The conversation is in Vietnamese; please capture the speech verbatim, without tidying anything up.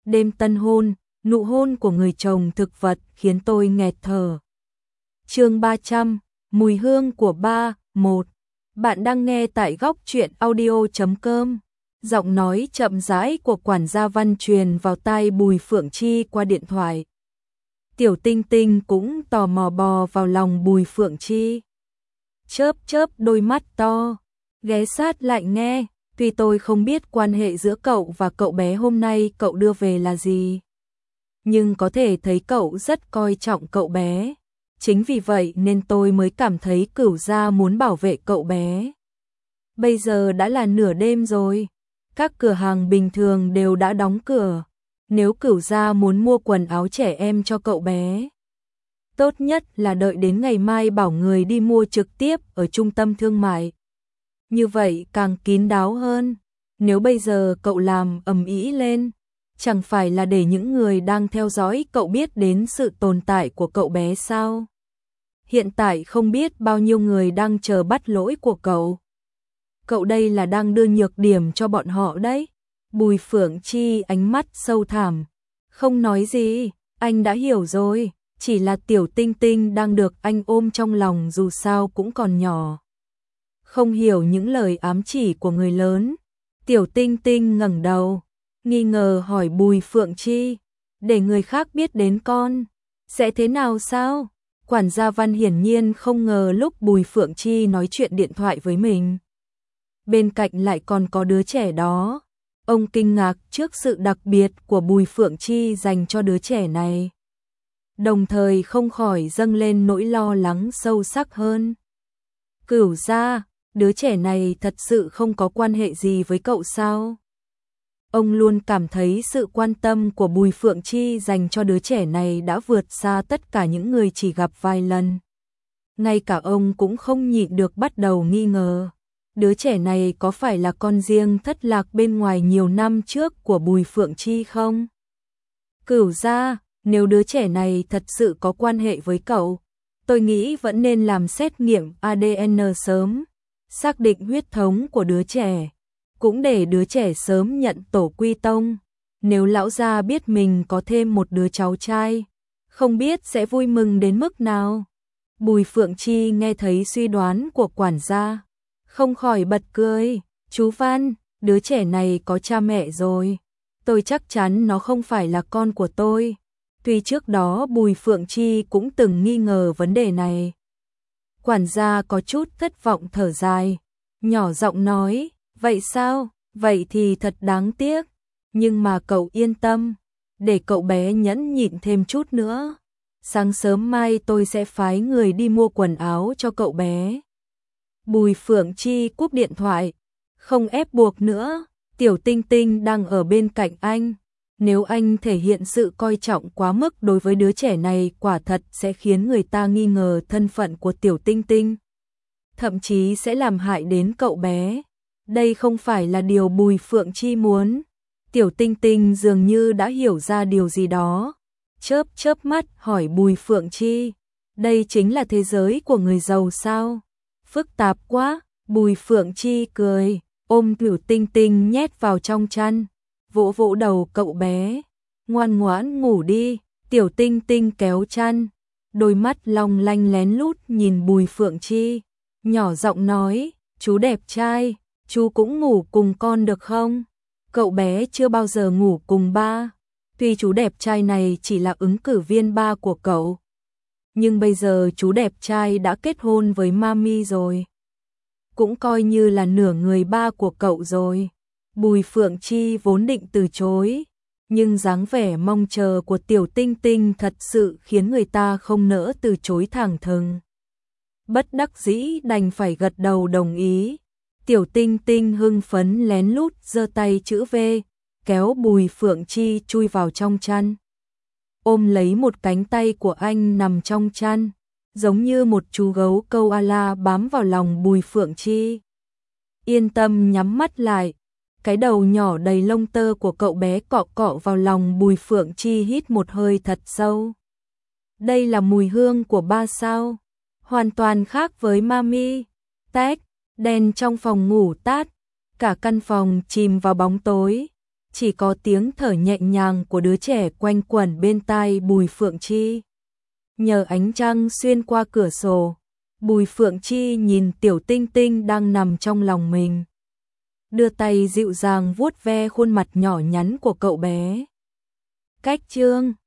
Đêm tân hôn, nụ hôn của người chồng thực vật khiến tôi nghẹt thở. Chương ba trăm, mùi hương của ba, một. Bạn đang nghe tại góc truyện audio chấm com. Giọng nói chậm rãi của quản gia Văn truyền vào tai Bùi Phượng Chi qua điện thoại. Tiểu Tinh Tinh cũng tò mò bò vào lòng Bùi Phượng Chi. Chớp chớp đôi mắt to, ghé sát lại nghe. Tuy tôi không biết quan hệ giữa cậu và cậu bé hôm nay cậu đưa về là gì, nhưng có thể thấy cậu rất coi trọng cậu bé. Chính vì vậy nên tôi mới cảm thấy Cửu gia muốn bảo vệ cậu bé. Bây giờ đã là nửa đêm rồi, các cửa hàng bình thường đều đã đóng cửa. Nếu Cửu gia muốn mua quần áo trẻ em cho cậu bé, tốt nhất là đợi đến ngày mai bảo người đi mua trực tiếp ở trung tâm thương mại. Như vậy càng kín đáo hơn. Nếu bây giờ cậu làm ầm ĩ lên, chẳng phải là để những người đang theo dõi cậu biết đến sự tồn tại của cậu bé sao? Hiện tại không biết bao nhiêu người đang chờ bắt lỗi của cậu. Cậu đây là đang đưa nhược điểm cho bọn họ đấy. Bùi Phượng Chi ánh mắt sâu thẳm. Không nói gì, anh đã hiểu rồi. Chỉ là Tiểu Tinh Tinh đang được anh ôm trong lòng, dù sao cũng còn nhỏ, không hiểu những lời ám chỉ của người lớn. Tiểu Tinh Tinh ngẩng đầu, nghi ngờ hỏi Bùi Phượng Chi, để người khác biết đến con, sẽ thế nào sao? Quản gia Văn hiển nhiên không ngờ lúc Bùi Phượng Chi nói chuyện điện thoại với mình, bên cạnh lại còn có đứa trẻ đó. Ông kinh ngạc trước sự đặc biệt của Bùi Phượng Chi dành cho đứa trẻ này, đồng thời không khỏi dâng lên nỗi lo lắng sâu sắc hơn. Cửu gia, đứa trẻ này thật sự không có quan hệ gì với cậu sao? Ông luôn cảm thấy sự quan tâm của Bùi Phượng Chi dành cho đứa trẻ này đã vượt xa tất cả những người chỉ gặp vài lần. Ngay cả ông cũng không nhịn được bắt đầu nghi ngờ, đứa trẻ này có phải là con riêng thất lạc bên ngoài nhiều năm trước của Bùi Phượng Chi không? Cửu gia, nếu đứa trẻ này thật sự có quan hệ với cậu, tôi nghĩ vẫn nên làm xét nghiệm a đê en sớm, xác định huyết thống của đứa trẻ, cũng để đứa trẻ sớm nhận tổ quy tông. Nếu lão gia biết mình có thêm một đứa cháu trai, không biết sẽ vui mừng đến mức nào. Bùi Phượng Chi nghe thấy suy đoán của quản gia, không khỏi bật cười. Chú Văn, đứa trẻ này có cha mẹ rồi, tôi chắc chắn nó không phải là con của tôi. Tuy trước đó Bùi Phượng Chi cũng từng nghi ngờ vấn đề này. Quản gia có chút thất vọng thở dài, nhỏ giọng nói, vậy sao? Vậy thì thật đáng tiếc, nhưng mà cậu yên tâm, để cậu bé nhẫn nhịn thêm chút nữa. Sáng sớm mai tôi sẽ phái người đi mua quần áo cho cậu bé. Bùi Phượng Chi cúp điện thoại, không ép buộc nữa. Tiểu Tinh Tinh đang ở bên cạnh anh. Nếu anh thể hiện sự coi trọng quá mức đối với đứa trẻ này, quả thật sẽ khiến người ta nghi ngờ thân phận của Tiểu Tinh Tinh, thậm chí sẽ làm hại đến cậu bé. Đây không phải là điều Bùi Phượng Chi muốn. Tiểu Tinh Tinh dường như đã hiểu ra điều gì đó, chớp chớp mắt hỏi Bùi Phượng Chi, đây chính là thế giới của người giàu sao? Phức tạp quá. Bùi Phượng Chi cười, ôm Tiểu Tinh Tinh nhét vào trong chăn, vỗ vỗ đầu cậu bé, ngoan ngoãn ngủ đi. Tiểu Tinh Tinh kéo chăn, đôi mắt long lanh lén lút nhìn Bùi Phượng Chi, nhỏ giọng nói, chú đẹp trai, chú cũng ngủ cùng con được không? Cậu bé chưa bao giờ ngủ cùng ba. Tuy chú đẹp trai này chỉ là ứng cử viên ba của cậu, nhưng bây giờ chú đẹp trai đã kết hôn với Mami rồi, cũng coi như là nửa người ba của cậu rồi. Bùi Phượng Chi vốn định từ chối, nhưng dáng vẻ mong chờ của Tiểu Tinh Tinh thật sự khiến người ta không nỡ từ chối thẳng thừng. Bất đắc dĩ đành phải gật đầu đồng ý. Tiểu Tinh Tinh hưng phấn lén lút giơ tay chữ V, kéo Bùi Phượng Chi chui vào trong chăn, ôm lấy một cánh tay của anh nằm trong chăn, giống như một chú gấu koala bám vào lòng Bùi Phượng Chi. Yên tâm nhắm mắt lại, cái đầu nhỏ đầy lông tơ của cậu bé cọ cọ vào lòng Bùi Phượng Chi, hít một hơi thật sâu. Đây là mùi hương của ba sao, hoàn toàn khác với Mami. Tách, đèn trong phòng ngủ tắt, cả căn phòng chìm vào bóng tối. chỉ có tiếng thở nhẹ nhàng của đứa trẻ quanh quẩn bên tai Bùi Phượng Chi. Nhờ ánh trăng xuyên qua cửa sổ, Bùi Phượng Chi nhìn Tiểu Tinh Tinh đang nằm trong lòng mình, đưa tay dịu dàng vuốt ve khuôn mặt nhỏ nhắn của cậu bé. Cách chương